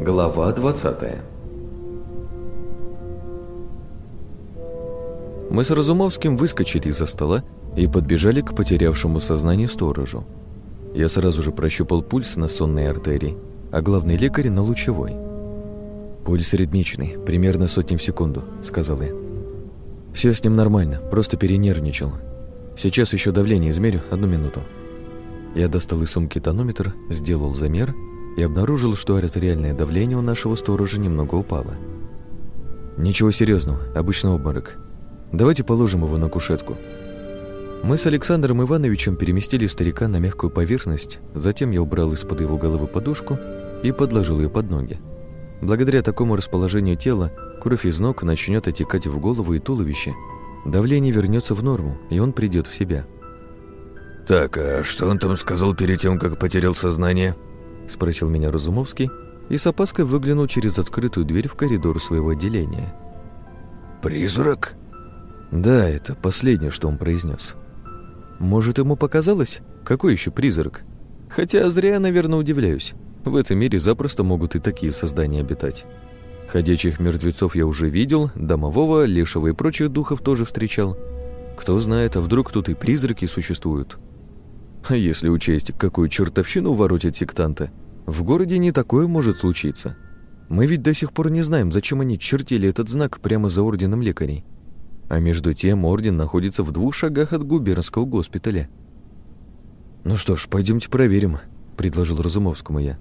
Глава 20. Мы с Разумовским выскочили из-за стола и подбежали к потерявшему сознание сторожу. Я сразу же прощупал пульс на сонной артерии, а главный лекарь на лучевой. «Пульс ритмичный, примерно сотни в секунду», — сказал я. «Все с ним нормально, просто перенервничал. Сейчас еще давление измерю, 1 минуту». Я достал из сумки тонометр, сделал замер и обнаружил, что артериальное давление у нашего сторожа немного упало. «Ничего серьезного, обычный обморок. Давайте положим его на кушетку». Мы с Александром Ивановичем переместили старика на мягкую поверхность, затем я убрал из-под его головы подушку и подложил ее под ноги. Благодаря такому расположению тела кровь из ног начнет отекать в голову и туловище. Давление вернется в норму, и он придет в себя. «Так, а что он там сказал перед тем, как потерял сознание?» — спросил меня Разумовский и с опаской выглянул через открытую дверь в коридор своего отделения. «Призрак?» Да, это последнее, что он произнес. Может, ему показалось? Какой еще призрак? Хотя зря я, наверное, удивляюсь. В этом мире запросто могут и такие создания обитать. Ходячих мертвецов я уже видел, домового, лешего и прочих духов тоже встречал. Кто знает, а вдруг тут и призраки существуют? А если учесть, какую чертовщину воротят сектанты, в городе не такое может случиться. Мы ведь до сих пор не знаем, зачем они чертили этот знак прямо за орденом лекарей. А между тем орден находится в 2 шагах от губернского госпиталя. «Ну что ж, пойдемте проверим», — предложил Разумовскому я.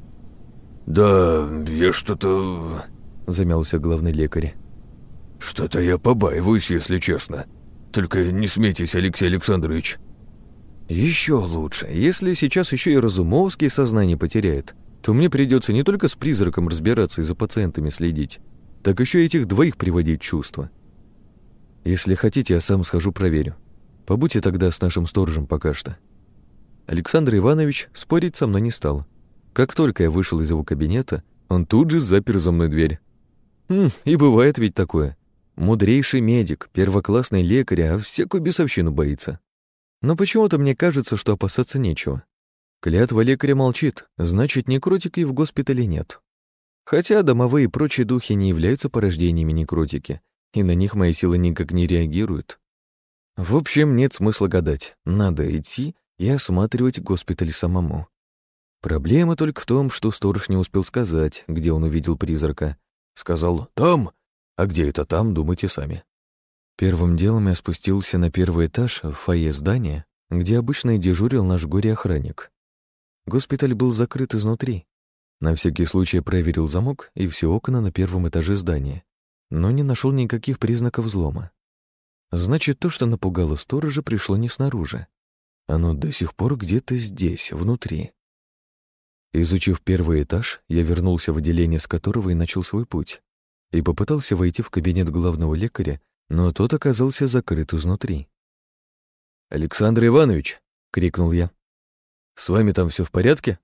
«Да, я что-то...» — замялся главный лекарь. «Что-то я побаиваюсь, если честно. Только не смейтесь, Алексей Александрович». «Еще лучше. Если сейчас еще и Разумовский сознание потеряет, то мне придется не только с призраком разбираться и за пациентами следить, так еще и этих двоих приводить в чувство. Если хотите, я сам схожу проверю. Побудьте тогда с нашим сторожем пока что». Александр Иванович спорить со мной не стал. Как только я вышел из его кабинета, он тут же запер за мной дверь. И бывает ведь такое. Мудрейший медик, первоклассный лекарь, а всякую бесовщину боится. Но почему-то мне кажется, что опасаться нечего. Клятва лекаря молчит, значит, некротики в госпитале нет. Хотя домовые и прочие духи не являются порождениями некротики, и на них мои силы никак не реагируют. В общем, нет смысла гадать. Надо идти и осматривать госпиталь самому. Проблема только в том, что сторож не успел сказать, где он увидел призрака. Сказал «там», а где это «там» думайте сами. Первым делом я спустился на 1-й этаж в фойе здания, где обычно и дежурил наш горе-охранник. Госпиталь был закрыт изнутри. На всякий случай я проверил замок и все окна на 1-м этаже здания, но не нашел никаких признаков взлома. Значит, то, что напугало сторожа, пришло не снаружи. Оно до сих пор где-то здесь, внутри. Изучив 1-й этаж, я вернулся в отделение, с которого и начал свой путь, и попытался войти в кабинет главного лекаря, но тот оказался закрыт изнутри. «Александр Иванович!» — крикнул я. «С вами там все в порядке?»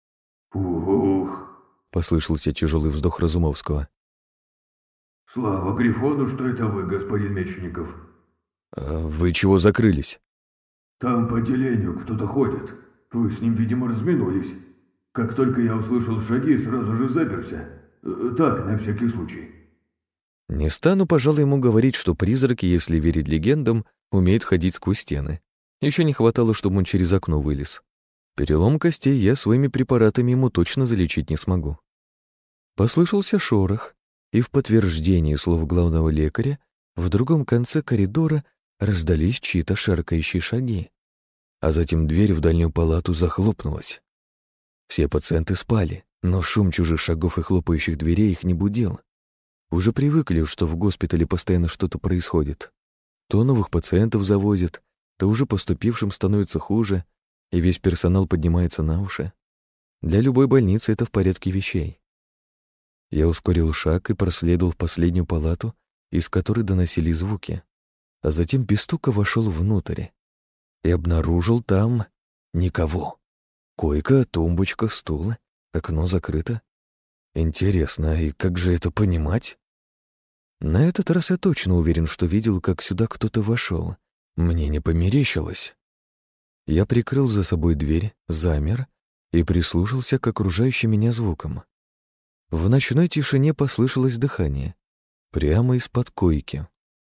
«Ух!» — послышался тяжелый вздох Разумовского. «Слава Грифону, что это вы, господин Мечников!» «А вы чего закрылись?» «Там по отделению кто-то ходит. Вы с ним, видимо, разминулись. Как только я услышал шаги, сразу же заперся. Так, на всякий случай». Не стану, пожалуй, ему говорить, что призраки, если верить легендам, умеют ходить сквозь стены. Еще не хватало, чтобы он через окно вылез. Перелом костей я своими препаратами ему точно залечить не смогу. Послышался шорох, и в подтверждение слов главного лекаря в другом конце коридора раздались чьи-то шаркающие шаги, а затем дверь в дальнюю палату захлопнулась. Все пациенты спали, но шум чужих шагов и хлопающих дверей их не будил. Уже привыкли, что в госпитале постоянно что-то происходит. То новых пациентов завозят, то уже поступившим становится хуже, и весь персонал поднимается на уши. Для любой больницы это в порядке вещей. Я ускорил шаг и проследовал в последнюю палату, из которой доносились звуки, а затем без стука вошел внутрь и обнаружил там никого. Койка, тумбочка, стул, окно закрыто. Интересно, и как же это понимать? На этот раз я точно уверен, что видел, как сюда кто-то вошел. Мне не померещилось. Я прикрыл за собой дверь, замер и прислушался к окружающим меня звукам. В ночной тишине послышалось дыхание. Прямо из-под койки.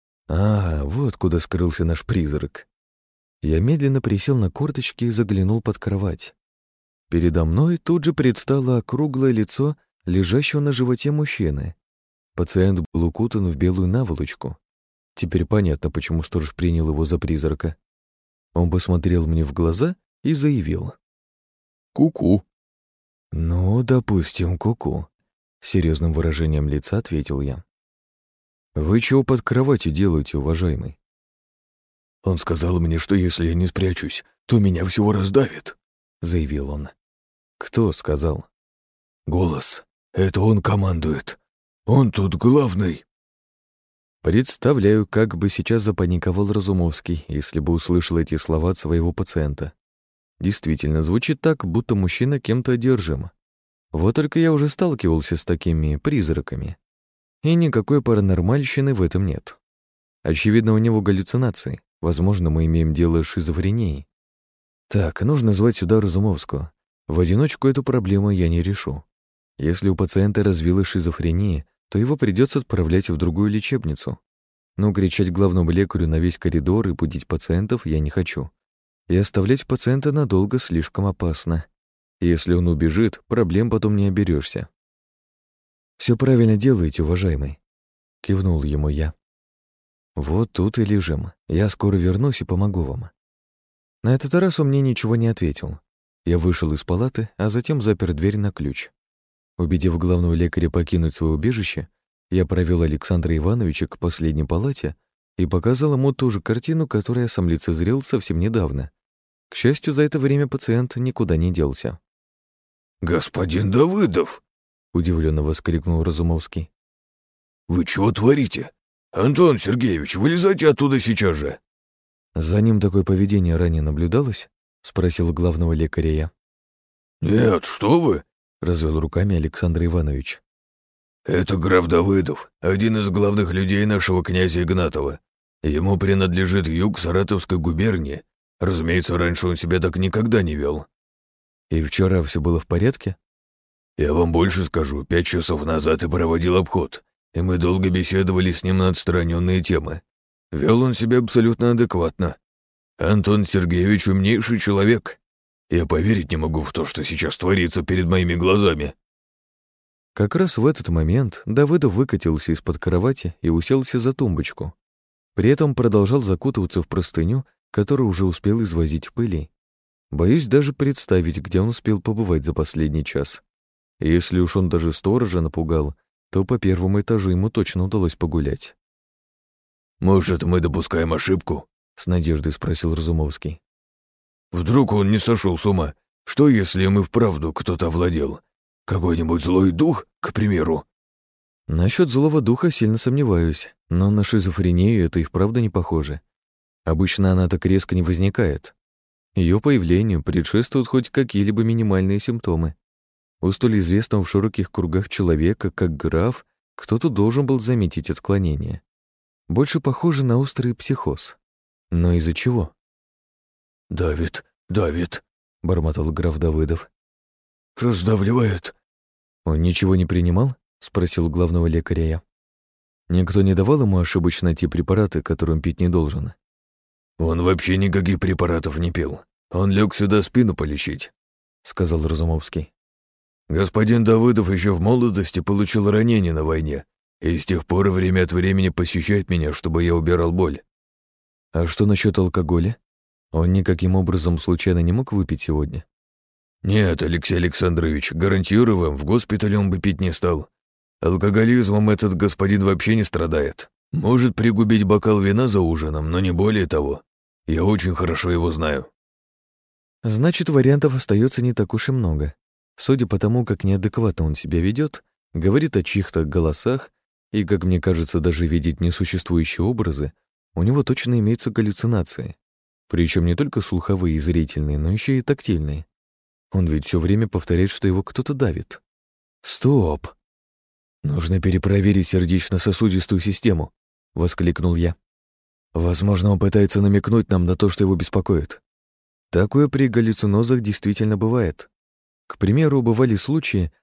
Вот куда скрылся наш призрак. Я медленно присел на корточки и заглянул под кровать. Передо мной тут же предстало округлое лицо лежащего на животе мужчины. Пациент был укутан в белую наволочку. Теперь понятно, почему сторож принял его за призрака. Он посмотрел мне в глаза и заявил. «Ку-ку». «Ну, допустим, ку-ку», — серьезным выражением лица ответил я. «Вы чего под кроватью делаете, уважаемый?» «Он сказал мне, что если я не спрячусь, то меня всего раздавит», — заявил он. «Кто сказал?» «Голос. Это он командует. Он тут главный». Представляю, как бы сейчас запаниковал Разумовский, если бы услышал эти слова от своего пациента. Действительно, звучит так, будто мужчина кем-то одержим. Вот только я уже сталкивался с такими призраками. И никакой паранормальщины в этом нет. Очевидно, у него галлюцинации. Возможно, мы имеем дело с шизофренией. Так, нужно звать сюда Разумовского. В одиночку эту проблему я не решу. Если у пациента развилась шизофрения, то его придется отправлять в другую лечебницу. Но кричать главному лекарю на весь коридор и будить пациентов я не хочу. И оставлять пациента надолго слишком опасно. Если он убежит, проблем потом не оберешься. «Все правильно делаете, уважаемый», — кивнул ему я. «Вот тут и лежим. Я скоро вернусь и помогу вам». На этот раз он мне ничего не ответил. Я вышел из палаты, а затем запер дверь на ключ. Убедив главного лекаря покинуть свое убежище, я провел Александра Ивановича к последней палате и показал ему ту же картину, которую я сам лицезрел совсем недавно. К счастью, за это время пациент никуда не делся. «Господин Давыдов!» — удивленно воскликнул Разумовский. «Вы чего творите? Антон Сергеевич, вылезайте оттуда сейчас же!» «За ним такое поведение ранее наблюдалось?» — спросил главного лекаря я. «Нет, что вы!» — развел руками Александр Иванович. «Это граф Давыдов, один из главных людей нашего князя Игнатова. Ему принадлежит юг Саратовской губернии. Разумеется, раньше он себя так никогда не вел». «И вчера все было в порядке?» «Я вам больше скажу, 5 часов назад я проводил обход, и мы долго беседовали с ним на отстраненные темы. Вел он себя абсолютно адекватно. Антон Сергеевич умнейший человек. Я поверить не могу в то, что сейчас творится перед моими глазами». Как раз в этот момент Давыдов выкатился из-под кровати и уселся за тумбочку. При этом продолжал закутываться в простыню, которую уже успел извозить в пыли. Боюсь даже представить, где он успел побывать за последний час. И если уж он даже сторожа напугал, то по первому этажу ему точно удалось погулять. «Может, мы допускаем ошибку?» — с надеждой спросил Разумовский. «Вдруг он не сошел с ума? Что, если им и вправду кто-то овладел? Какой-нибудь злой дух, к примеру?» Насчет злого духа сильно сомневаюсь, но на шизофрению это и вправду не похоже. Обычно она так резко не возникает. Ее появлению предшествуют хоть какие-либо минимальные симптомы. У столь известного в широких кругах человека, как граф, кто-то должен был заметить отклонение. Больше похоже на острый психоз. Но из-за чего? Давид, — бормотал граф Давыдов. «Раздавливает». «Он ничего не принимал?» — спросил главного лекаря я. «Никто не давал ему ошибочно те препараты, которые он пить не должен?» «Он вообще никаких препаратов не пил. Он лег сюда спину полечить», — сказал Разумовский. «Господин Давыдов еще в молодости получил ранение на войне и с тех пор время от времени посещает меня, чтобы я убирал боль». «А что насчет алкоголя? Он никаким образом случайно не мог выпить сегодня?» «Нет, Алексей Александрович, гарантирую вам, в госпитале он бы пить не стал. Алкоголизмом этот господин вообще не страдает. Может пригубить бокал вина за ужином, но не более того. Я очень хорошо его знаю». «Значит, вариантов остается не так уж и много. Судя по тому, как неадекватно он себя ведет, говорит о чьих-то голосах и, как мне кажется, даже видит несуществующие образы, у него точно имеются галлюцинации. Причем не только слуховые и зрительные, но еще и тактильные. Он ведь все время повторяет, что его кто-то давит. Стоп! Нужно перепроверить сердечно-сосудистую систему, воскликнул я. Возможно, он пытается намекнуть нам на то, что его беспокоит. Такое при галлюцинозах действительно бывает. К примеру, бывали случаи,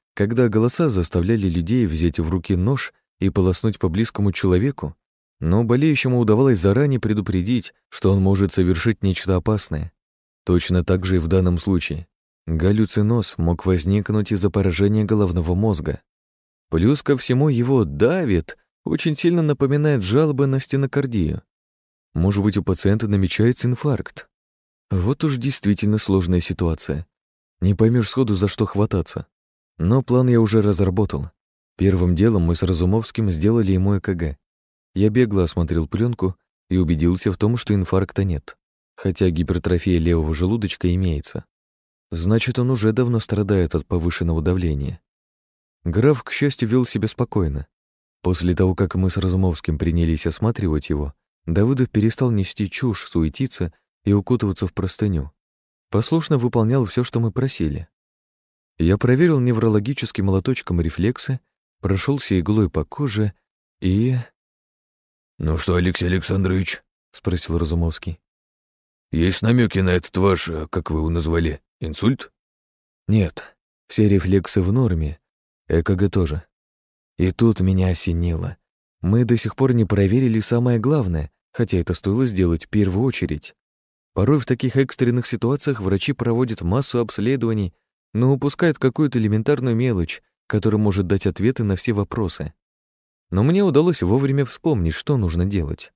когда голоса заставляли людей взять в руки нож и полоснуть по близкому человеку, но болеющему удавалось заранее предупредить, что он может совершить нечто опасное. Точно так же и в данном случае. Галлюциноз мог возникнуть из-за поражения головного мозга. Плюс ко всему его давит, очень сильно напоминает жалобы на стенокардию. Может быть, у пациента намечается инфаркт. Вот уж действительно сложная ситуация. Не поймешь сходу, за что хвататься. Но план я уже разработал. Первым делом мы с Разумовским сделали ему ЭКГ. Я бегло осмотрел пленку и убедился в том, что инфаркта нет, хотя гипертрофия левого желудочка имеется. Значит, он уже давно страдает от повышенного давления. Граф, к счастью, вел себя спокойно. После того, как мы с Разумовским принялись осматривать его, Давыдов перестал нести чушь, суетиться и укутываться в простыню. Послушно выполнял все, что мы просили. Я проверил неврологическим молоточком рефлексы, прошелся иглой по коже и... «Ну что, Алексей Александрович?» — спросил Разумовский. «Есть намеки на этот ваш, как вы его назвали, инсульт?» «Нет, все рефлексы в норме, ЭКГ тоже. И тут меня осенило. Мы до сих пор не проверили самое главное, хотя это стоило сделать в первую очередь. Порой в таких экстренных ситуациях врачи проводят массу обследований, но упускают какую-то элементарную мелочь, которая может дать ответы на все вопросы. Но мне удалось вовремя вспомнить, что нужно делать.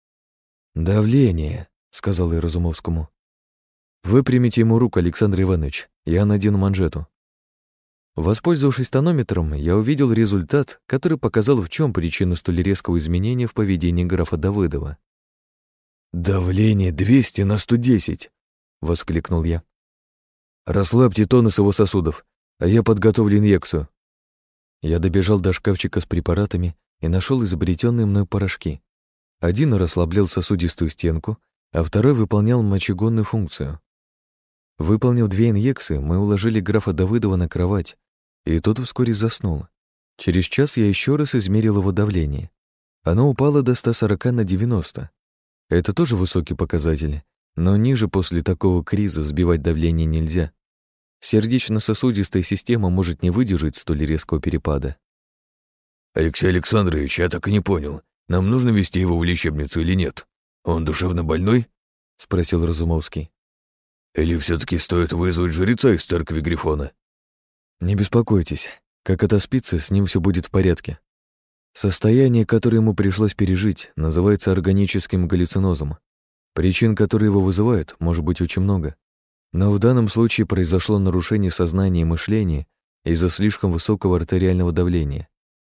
«Давление», — сказал я Разумовскому. «Выпрямите ему руку, Александр Иванович, я надену манжету». Воспользовавшись тонометром, я увидел результат, который показал, в чем причина столь резкого изменения в поведении графа Давыдова. «Давление 200 на 110!» — воскликнул я. «Расслабьте тонус его сосудов, а я подготовлю инъекцию». Я добежал до шкафчика с препаратами и нашел изобретенные мной порошки. Один расслаблял сосудистую стенку, а второй выполнял мочегонную функцию. Выполнив 2 инъекции, мы уложили графа Давыдова на кровать, и тот вскоре заснул. Через час я еще раз измерил его давление. Оно упало до 140 на 90. Это тоже высокий показатель, но ниже после такого криза сбивать давление нельзя. Сердечно-сосудистая система может не выдержать столь резкого перепада. «Алексей Александрович, я так и не понял, нам нужно везти его в лечебницу или нет? Он душевно больной?» — спросил Разумовский. «Или все-таки стоит вызвать жреца из церкви Грифона?» «Не беспокойтесь, как отоспится, с ним все будет в порядке. Состояние, которое ему пришлось пережить, называется органическим галлюцинозом. Причин, которые его вызывают, может быть очень много. Но в данном случае произошло нарушение сознания и мышления из-за слишком высокого артериального давления».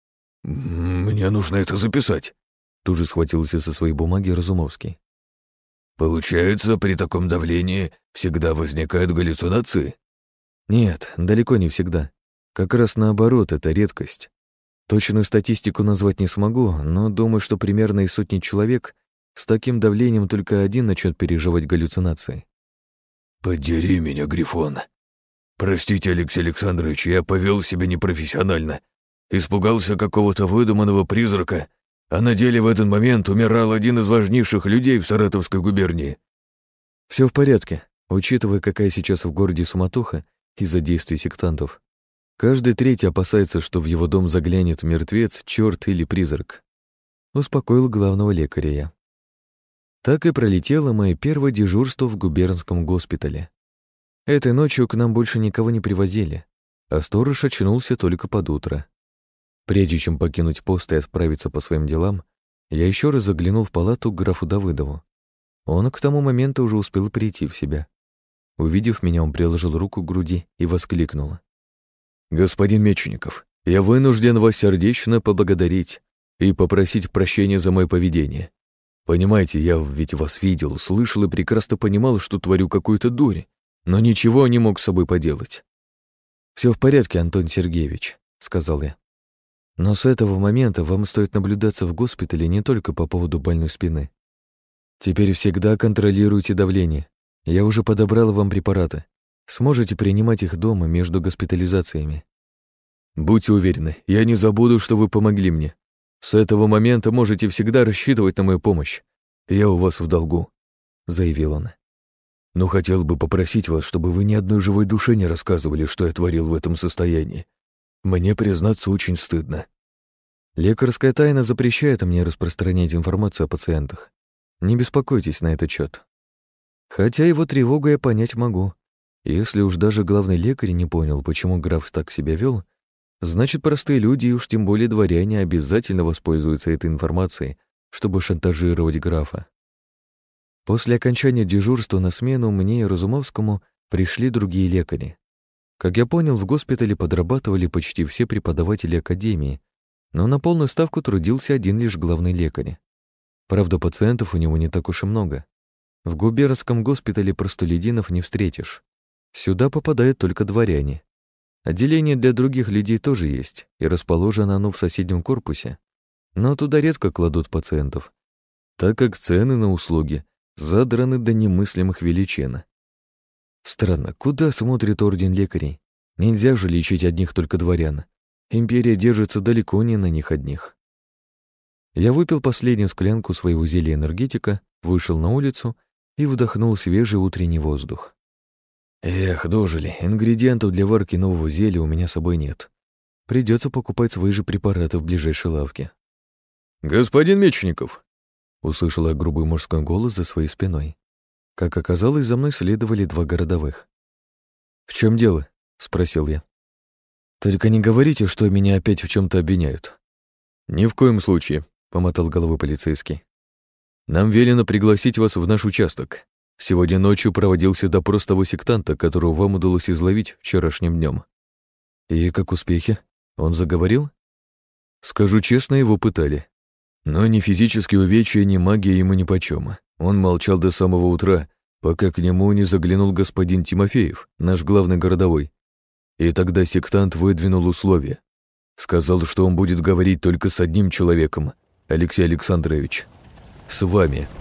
«Мне нужно это записать», — тут же схватился со своей бумаги Разумовский. «Получается, при таком давлении всегда возникают галлюцинации?» Нет, далеко не всегда. Как раз наоборот, это редкость. Точную статистику назвать не смогу, но думаю, что примерно из сотни человек с таким давлением только один начнет переживать галлюцинации. «Подери меня, Грифон. Простите, Алексей Александрович, я повел себя непрофессионально. Испугался какого-то выдуманного призрака, а на деле в этот момент умирал один из важнейших людей в Саратовской губернии». Все в порядке, учитывая, какая сейчас в городе суматоха из-за действий сектантов. Каждый третий опасается, что в его дом заглянет мертвец, черт или призрак. Успокоил главного лекаря я. Так и пролетело мое первое дежурство в губернском госпитале. Этой ночью к нам больше никого не привозили, а сторож очнулся только под утро. Прежде чем покинуть пост и отправиться по своим делам, я еще раз заглянул в палату к графу Давыдову. Он к тому моменту уже успел прийти в себя. Увидев меня, он приложил руку к груди и воскликнул: «Господин Мечников, я вынужден вас сердечно поблагодарить и попросить прощения за мое поведение. Понимаете, я ведь вас видел, слышал и прекрасно понимал, что творю какую-то дурь, но ничего не мог с собой поделать». «Все в порядке, Антон Сергеевич», — сказал я. «Но с этого момента вам стоит наблюдаться в госпитале не только по поводу больной спины. Теперь всегда контролируйте давление. Я уже подобрал вам препараты. Сможете принимать их дома между госпитализациями. Будьте уверены, я не забуду, что вы помогли мне. С этого момента можете всегда рассчитывать на мою помощь. Я у вас в долгу», — заявил он. «Но хотел бы попросить вас, чтобы вы ни одной живой душе не рассказывали, что я творил в этом состоянии. Мне, признаться, очень стыдно. Лекарская тайна запрещает мне распространять информацию о пациентах. Не беспокойтесь на этот счет. Хотя его тревогу я понять могу. Если уж даже главный лекарь не понял, почему граф так себя вел, значит, простые люди и уж тем более дворяне обязательно воспользуются этой информацией, чтобы шантажировать графа. После окончания дежурства на смену мне и Разумовскому пришли другие лекари. Как я понял, в госпитале подрабатывали почти все преподаватели академии, но на полную ставку трудился один лишь главный лекарь. Правда, пациентов у него не так уж и много. В губернском госпитале простолюдинов не встретишь. Сюда попадают только дворяне. Отделение для других людей тоже есть, и расположено оно в соседнем корпусе. Но туда редко кладут пациентов, так как цены на услуги задраны до немыслимых величин. Странно, куда смотрит орден лекарей? Нельзя же лечить одних только дворян. Империя держится далеко не на них одних. Я выпил последнюю склянку своего зелья энергетика, вышел на улицу и вдохнул свежий утренний воздух. Эх, дожили, ингредиентов для варки нового зелья у меня с собой нет. Придется покупать свои же препараты в ближайшей лавке. «Господин Мечников!» — услышал я грубый мужской голос за своей спиной. Как оказалось, за мной следовали два городовых. «В чем дело?» — спросил я. «Только не говорите, что меня опять в чем-то обвиняют». «Ни в коем случае», — помотал головой полицейский. «Нам велено пригласить вас в наш участок. Сегодня ночью проводился допрос того сектанта, которого вам удалось изловить вчерашним днем. И как успехи? Он заговорил? Скажу честно, его пытали. Но ни физические увечья, ни магия ему нипочем. Он молчал до самого утра, пока к нему не заглянул господин Тимофеев, наш главный городовой. И тогда сектант выдвинул условия. Сказал, что он будет говорить только с одним человеком, Алексей Александрович. С вами.